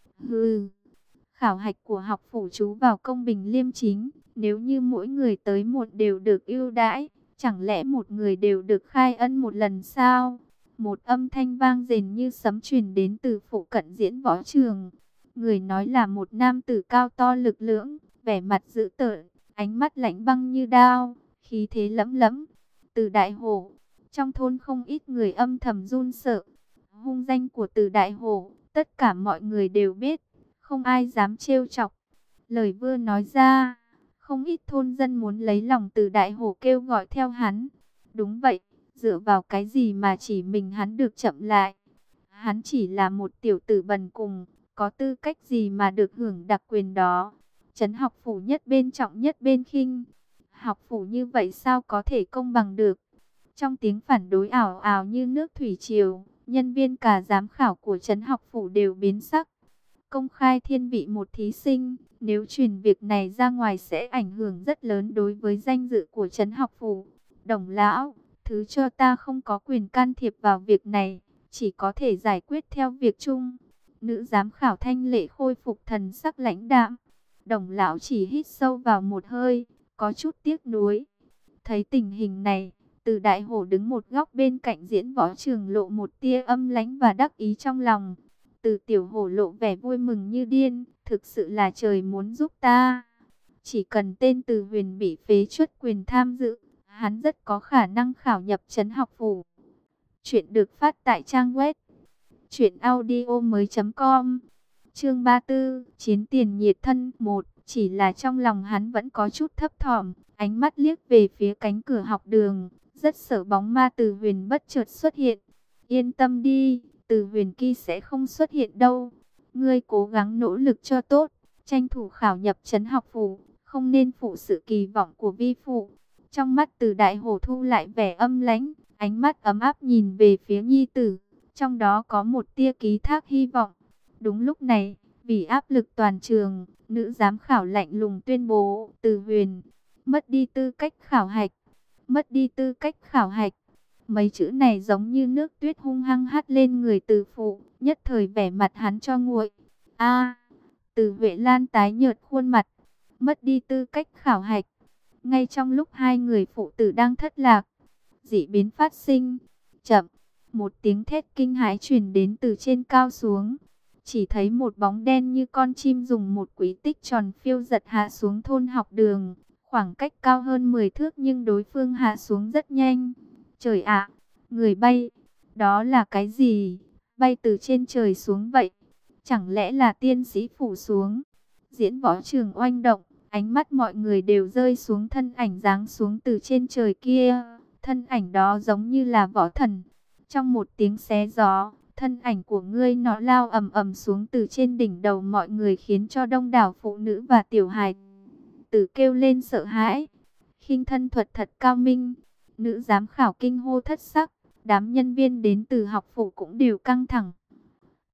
[SPEAKER 1] Hừ, khảo hạch của học phủ chú vào công bình liêm chính, nếu như mỗi người tới một đều được ưu đãi, chẳng lẽ một người đều được khai ân một lần sao? Một âm thanh vang rền như sấm truyền đến từ phụ cận diễn võ trường. Người nói là một nam tử cao to lực lưỡng, vẻ mặt dữ tợn, ánh mắt lạnh băng như đao, khí thế lẫm lẫm. Từ Đại Hổ, trong thôn không ít người âm thầm run sợ. Hung danh của Từ Đại Hổ, tất cả mọi người đều biết, không ai dám trêu chọc. Lời vừa nói ra, không ít thôn dân muốn lấy lòng Từ Đại Hổ kêu gọi theo hắn. Đúng vậy, dựa vào cái gì mà chỉ mình hắn được chậm lại? Hắn chỉ là một tiểu tử bần cùng, có tư cách gì mà được hưởng đặc quyền đó? Trấn học phủ nhất bên trọng nhất bên khinh. Học phủ như vậy sao có thể công bằng được? Trong tiếng phản đối ảo ào như nước thủy triều, nhân viên cả giám khảo của trấn học phủ đều biến sắc. Công khai thiên vị một thí sinh, nếu truyền việc này ra ngoài sẽ ảnh hưởng rất lớn đối với danh dự của trấn học phủ. Đồng lão, thứ cho ta không có quyền can thiệp vào việc này, chỉ có thể giải quyết theo việc chung. Nữ giám khảo Thanh Lệ khôi phục thần sắc lãnh đạm. Đồng lão chỉ hít sâu vào một hơi, có chút tiếc nuối. Thấy tình hình này, Từ Đại Hổ đứng một góc bên cạnh diễn võ trường lộ một tia âm lãnh và đắc ý trong lòng. Từ Tiểu Hổ lộ vẻ vui mừng như điên, thực sự là trời muốn giúp ta. Chỉ cần tên Từ Huyền bị phế truất quyền tham dự, hắn rất có khả năng khảo nhập trấn học phủ. Chuyện được phát tại trang web truyện audio mới chấm com. Chương ba mươi tư, chiến tiền nhiệt thân một. Chỉ là trong lòng hắn vẫn có chút thấp thỏm, ánh mắt liếc về phía cánh cửa học đường, rất sợ bóng ma Từ Huyền bất chợt xuất hiện. Yên tâm đi, Từ Huyền kia sẽ không xuất hiện đâu. Ngươi cố gắng nỗ lực cho tốt, tranh thủ khảo nhập trấn học phủ, không nên phụ sự kỳ vọng của vi phụ. Trong mắt Từ Đại Hổ thu lại vẻ âm lãnh, ánh mắt ấm áp nhìn về phía nhi tử, trong đó có một tia ký thác hy vọng. Đúng lúc này, vì áp lực toàn trường, nữ giám khảo lạnh lùng tuyên bố, Từ Huyền mất đi tư cách khảo hạch, mất đi tư cách khảo hạch. Mấy chữ này giống như nước tuyết hung hăng hắt lên người Từ phụ, nhất thời vẻ mặt hắn cho nguội. A, Từ Huệ Lan tái nhợt khuôn mặt, mất đi tư cách khảo hạch. Ngay trong lúc hai người phụ tử đang thất lạc, dị biến phát sinh. Chậm, một tiếng thét kinh hãi truyền đến từ trên cao xuống. Chỉ thấy một bóng đen như con chim dùng một quỹ tích tròn phiêu giật hạ xuống thôn học đường. Khoảng cách cao hơn mười thước nhưng đối phương hạ xuống rất nhanh. Trời ạ, người bay, đó là cái gì? Bay từ trên trời xuống vậy? Chẳng lẽ là tiên sĩ phủ xuống? Diễn võ trường oanh động, ánh mắt mọi người đều rơi xuống thân ảnh giáng xuống từ trên trời kia. Thân ảnh đó giống như là võ thần. Trong một tiếng xé gió, thân ảnh của ngươi nó lao ầm ầm xuống từ trên đỉnh đầu mọi người, khiến cho đông đảo phụ nữ và tiểu hài tử kêu lên sợ hãi. Khinh thân thuật thật cao minh. Nữ giám khảo kinh hô thất sắc. Đám nhân viên đến từ học phủ cũng đều căng thẳng.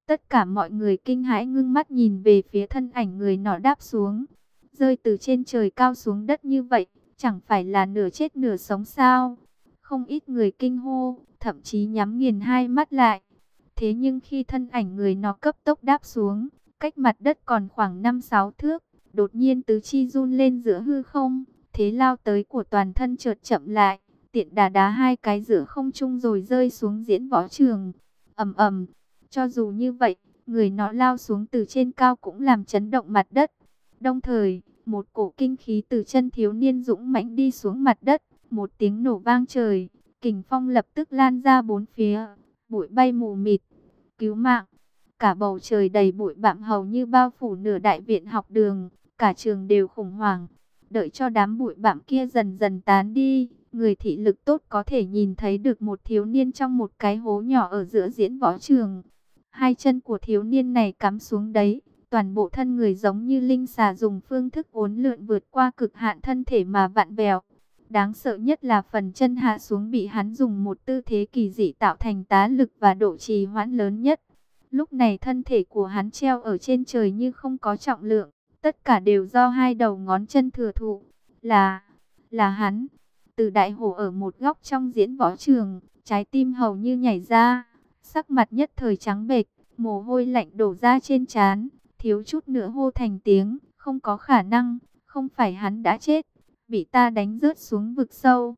[SPEAKER 1] Tất cả mọi người kinh hãi ngưng mắt nhìn về phía thân ảnh người nọ đáp xuống. Rơi từ trên trời cao xuống đất như vậy, chẳng phải là nửa chết nửa sống sao? Không ít người kinh hô, thậm chí nhắm nghiền hai mắt lại. Thế nhưng khi thân ảnh người nó cấp tốc đáp xuống, cách mặt đất còn khoảng năm sáu thước, đột nhiên tứ chi run lên giữa hư không, thế lao tới của toàn thân chợt chậm lại, tiện đà đá hai cái giữa không trung rồi rơi xuống diễn võ trường. Ầm ầm, cho dù như vậy, người nó lao xuống từ trên cao cũng làm chấn động mặt đất. Đồng thời, một cổ kinh khí từ chân thiếu niên dũng mãnh đi xuống mặt đất, một tiếng nổ vang trời, kình phong lập tức lan ra bốn phía, bụi bay mù mịt. Cứu mạng! Cả bầu trời đầy bụi bặm hầu như bao phủ nửa đại viện học đường, cả trường đều khủng hoảng. Đợi cho đám bụi bặm kia dần dần tán đi, người thị lực tốt có thể nhìn thấy được một thiếu niên trong một cái hố nhỏ ở giữa diễn võ trường. Hai chân của thiếu niên này cắm xuống đấy, toàn bộ thân người giống như linh xà dùng phương thức uốn lượn vượt qua cực hạn thân thể mà vặn vẹo. Đáng sợ nhất là phần chân hạ xuống bị hắn dùng một tư thế kỳ dị tạo thành tá lực và độ trì hoãn lớn nhất. Lúc này thân thể của hắn treo ở trên trời như không có trọng lượng, tất cả đều do hai đầu ngón chân thừa thụ. Là, là hắn. Từ đại hổ ở một góc trong diễn võ trường, trái tim hầu như nhảy ra, sắc mặt nhất thời trắng bệch, mồ hôi lạnh đổ ra trên trán, thiếu chút nữa hô thành tiếng, không có khả năng, không phải hắn đã chết, bị ta đánh rớt xuống vực sâu.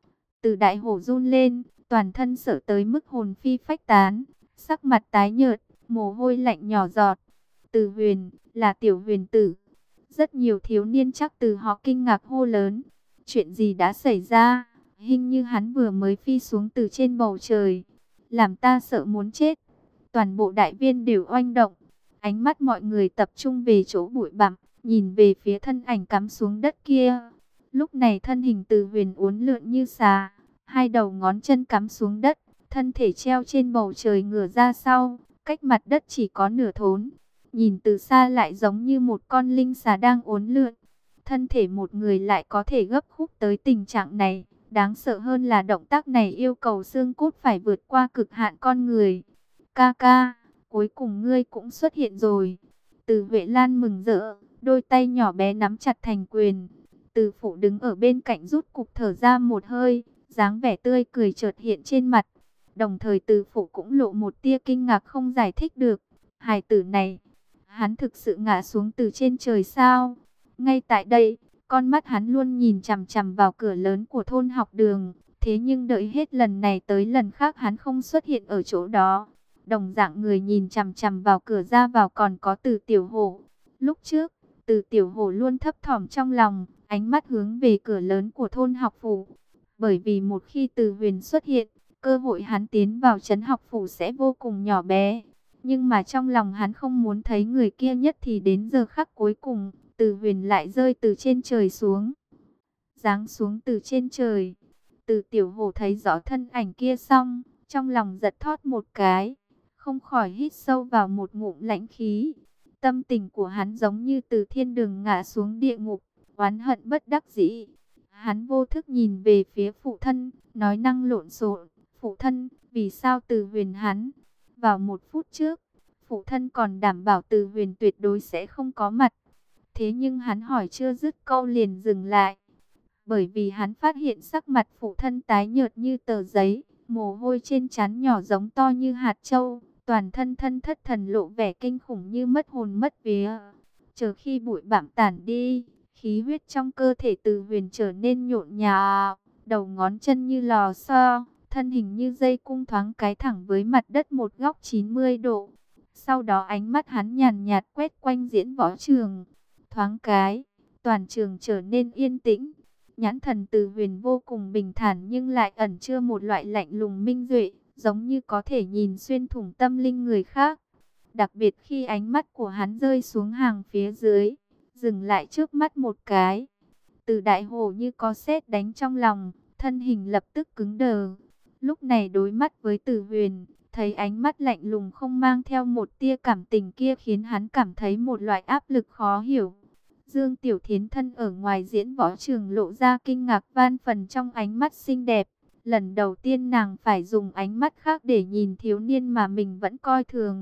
[SPEAKER 1] Từ đại hổ run lên, toàn thân sợ tới mức hồn phi phách tán, sắc mặt tái nhợt, mồ hôi lạnh nhỏ giọt. Từ Huyền, là Tiểu Huyền tử. Rất nhiều thiếu niên chắc từ họ kinh ngạc hô lớn. Chuyện gì đã xảy ra? Hình như hắn vừa mới phi xuống từ trên bầu trời, làm ta sợ muốn chết. Toàn bộ đại viên đều oanh động. Ánh mắt mọi người tập trung về chỗ bụi bặm, nhìn về phía thân ảnh cắm xuống đất kia. Lúc này thân hình Từ Huyền uốn lượn như xà, hai đầu ngón chân cắm xuống đất, thân thể treo trên bầu trời ngửa ra sau, cách mặt đất chỉ có nửa thốn. Nhìn từ xa lại giống như một con linh xà đang uốn lượn. Thân thể một người lại có thể gấp khúc tới tình trạng này. Đáng sợ hơn là động tác này yêu cầu xương cốt phải vượt qua cực hạn con người. Ca ca, cuối cùng ngươi cũng xuất hiện rồi. Từ Huệ Lan mừng rỡ, đôi tay nhỏ bé nắm chặt thành quyền. Từ Phụ đứng ở bên cạnh rút cục thở ra một hơi, dáng vẻ tươi cười chợt hiện trên mặt. Đồng thời Từ Phụ cũng lộ một tia kinh ngạc không giải thích được. Hài tử này, hắn thực sự ngã xuống từ trên trời sao? Ngay tại đây, con mắt hắn luôn nhìn chằm chằm vào cửa lớn của thôn học đường. Thế nhưng đợi hết lần này tới lần khác hắn không xuất hiện ở chỗ đó. Đồng dạng người nhìn chằm chằm vào cửa ra vào còn có Từ Tiểu Hổ. Lúc trước, Từ Tiểu Hổ luôn thấp thỏm trong lòng, ánh mắt hướng về cửa lớn của thôn học phủ. Bởi vì một khi Từ Huyền xuất hiện, cơ hội hắn tiến vào trấn học phủ sẽ vô cùng nhỏ bé. Nhưng mà trong lòng hắn không muốn thấy người kia nhất thì đến giờ khắc cuối cùng, Từ Huyền lại rơi từ trên trời xuống. Giáng xuống từ trên trời. Từ Tiểu Hổ thấy rõ thân ảnh kia xong, trong lòng giật thót một cái, không khỏi hít sâu vào một ngụm lãnh khí. Tâm tình của hắn giống như từ thiên đường ngã xuống địa ngục, oán hận bất đắc dĩ. Hắn vô thức nhìn về phía phụ thân, nói năng lộn xộn, phụ thân, vì sao Từ Huyền hắn? Vào một phút trước, phụ thân còn đảm bảo Từ Huyền tuyệt đối sẽ không có mặt. Thế nhưng hắn hỏi chưa dứt câu liền dừng lại. Bởi vì hắn phát hiện sắc mặt phụ thân tái nhợt như tờ giấy, mồ hôi trên trán nhỏ giống to như hạt châu, toàn thân thân thất thần lộ vẻ kinh khủng như mất hồn mất vía. Chờ khi bụi bặm tản đi, khí huyết trong cơ thể Từ Huyền trở nên nhộn nhạo, đầu ngón chân như lò xo, thân hình như dây cung thoáng cái thẳng với mặt đất một góc chín mươi độ. Sau đó ánh mắt hắn nhàn nhạt quét quanh diễn võ trường. Thoáng cái, toàn trường trở nên yên tĩnh. Nhãn thần Từ Huyền vô cùng bình thản nhưng lại ẩn chứa một loại lạnh lùng minh duệ, giống như có thể nhìn xuyên thủng tâm linh người khác. Đặc biệt khi ánh mắt của hắn rơi xuống hàng phía dưới, dừng lại trước mắt một cái. Từ Đại Hổ như có sét đánh trong lòng, thân hình lập tức cứng đờ. Lúc này đối mắt với Từ Huyền, thấy ánh mắt lạnh lùng không mang theo một tia cảm tình kia khiến hắn cảm thấy một loại áp lực khó hiểu. Dương Tiểu Thiến thân ở ngoài diễn võ trường lộ ra kinh ngạc van phần trong ánh mắt xinh đẹp. Lần đầu tiên nàng phải dùng ánh mắt khác để nhìn thiếu niên mà mình vẫn coi thường.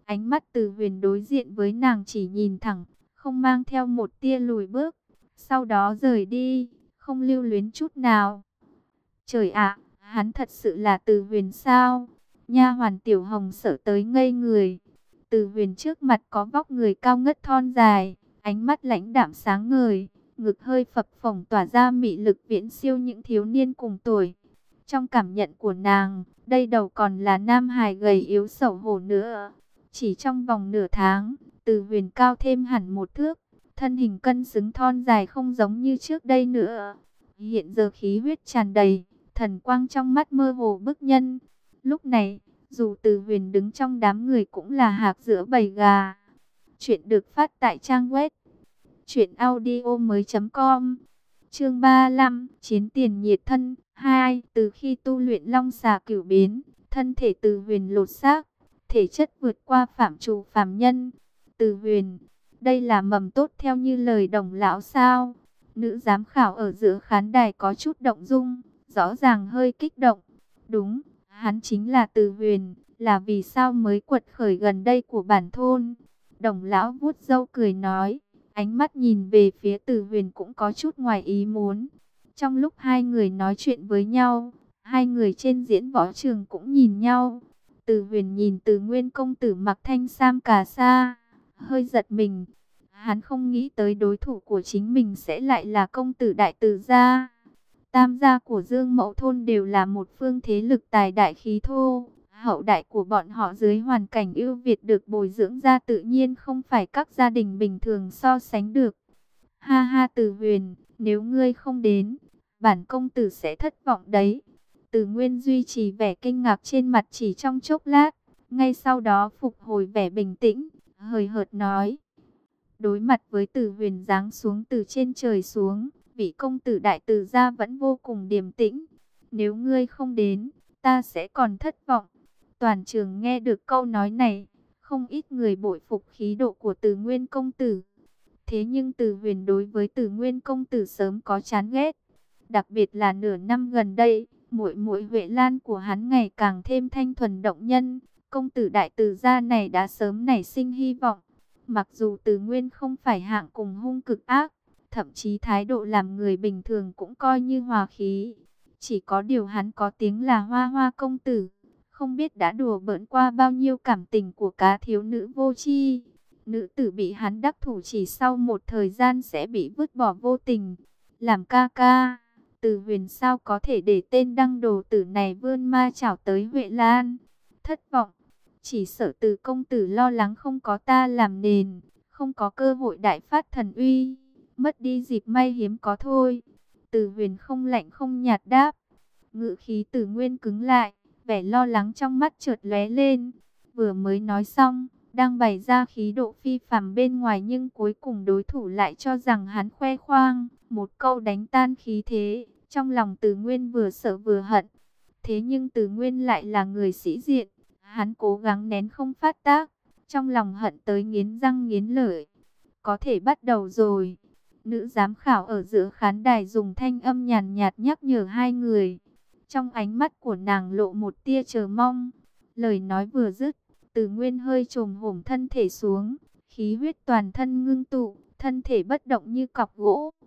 [SPEAKER 1] Ánh mắt Từ Huyền đối diện với nàng chỉ nhìn thẳng, không mang theo một tia lùi bước. Sau đó rời đi, không lưu luyến chút nào. Trời ạ, hắn thật sự là Từ Huyền sao? Nha hoàn Tiểu Hồng sợ tới ngây người. Từ Huyền trước mặt có vóc người cao ngất thon dài, ánh mắt lãnh đạm sáng ngời, ngực hơi phập phồng tỏa ra mị lực viễn siêu những thiếu niên cùng tuổi. Trong cảm nhận của nàng, đây đầu còn là nam hài gầy yếu xấu hổ nữa. Chỉ trong vòng nửa tháng, Từ Huyền cao thêm hẳn một thước, thân hình cân xứng thon dài không giống như trước đây nữa. Hiện giờ khí huyết tràn đầy, thần quang trong mắt mơ hồ bức nhân. Lúc này, dù Từ Huyền đứng trong đám người cũng là hạc giữa bầy gà. Chuyện được phát tại trang web truyện audio mới.com. Chương ba mươi lăm, Chiến tiền nhiệt thân hai. Từ khi tu luyện Long Xà Cửu Biến, thân thể Từ Huyền lột xác, thể chất vượt qua phạm trù phàm nhân. Từ Huyền, đây là mầm tốt theo như lời Đồng lão sao? Nữ giám khảo ở giữa khán đài có chút động dung, rõ ràng hơi kích động. Đúng, hắn chính là Từ Huyền, là vì sao mới quật khởi gần đây của bản thôn. Đồng lão vuốt râu cười nói, ánh mắt nhìn về phía Từ Huyền cũng có chút ngoài ý muốn. Trong lúc hai người nói chuyện với nhau, hai người trên diễn võ trường cũng nhìn nhau. Từ Huyền nhìn Từ Nguyên công tử mặc thanh sam cà sa, hơi giật mình. Hắn không nghĩ tới đối thủ của chính mình sẽ lại là công tử đại Từ gia. Tam gia của Dương Mẫu thôn đều là một phương thế lực tài đại khí thô. Hậu đại của bọn họ dưới hoàn cảnh ưu việt được bồi dưỡng ra tự nhiên không phải các gia đình bình thường so sánh được. Ha ha Từ Huyền, nếu ngươi không đến, bản công tử sẽ thất vọng đấy. Từ Nguyên duy trì vẻ kinh ngạc trên mặt chỉ trong chốc lát, ngay sau đó phục hồi vẻ bình tĩnh, hời hợt nói. Đối mặt với Từ Huyền giáng xuống từ trên trời xuống, vị công tử đại Từ gia vẫn vô cùng điềm tĩnh. Nếu ngươi không đến, ta sẽ còn thất vọng. Toàn trường nghe được câu nói này, không ít người bội phục khí độ của Từ Nguyên công tử. Thế nhưng Từ Huyền đối với Từ Nguyên công tử sớm có chán ghét. Đặc biệt là nửa năm gần đây, muội muội Huệ Lan của hắn ngày càng thêm thanh thuần động nhân. Công tử đại Từ gia này đã sớm nảy sinh hy vọng. Mặc dù Từ Nguyên không phải hạng cùng hung cực ác, thậm chí thái độ làm người bình thường cũng coi như hòa khí. Chỉ có điều hắn có tiếng là Hoa Hoa công tử, không biết đã đùa bỡn qua bao nhiêu cảm tình của cá thiếu nữ vô tri. Nữ tử bị hắn đắc thủ chỉ sau một thời gian sẽ bị vứt bỏ vô tình. Làm ca ca, Từ Huyền sao có thể để tên đăng đồ tử này vươn ma chảo tới Huệ Lan? Thất vọng, chỉ sợ Từ công tử lo lắng không có ta làm nền, không có cơ hội đại phát thần uy, mất đi dịp may hiếm có thôi. Từ Huyền không lạnh không nhạt đáp. Ngữ khí Từ Nguyên cứng lại, vẻ lo lắng trong mắt chợt lóe lên. Vừa mới nói xong, đang bày ra khí độ phi phàm bên ngoài nhưng cuối cùng đối thủ lại cho rằng hắn khoe khoang, một câu đánh tan khí thế. Trong lòng Từ Nguyên vừa sợ vừa hận. Thế nhưng Từ Nguyên lại là người sĩ diện, hắn cố gắng nén không phát tác, trong lòng hận tới nghiến răng nghiến lợi. Có thể bắt đầu rồi. Nữ giám khảo ở giữa khán đài dùng thanh âm nhàn nhạt nhắc nhở hai người. Trong ánh mắt của nàng lộ một tia chờ mong. Lời nói vừa dứt, Từ Nguyên hơi chồm hổm thân thể xuống, khí huyết toàn thân ngưng tụ, thân thể bất động như cọc gỗ.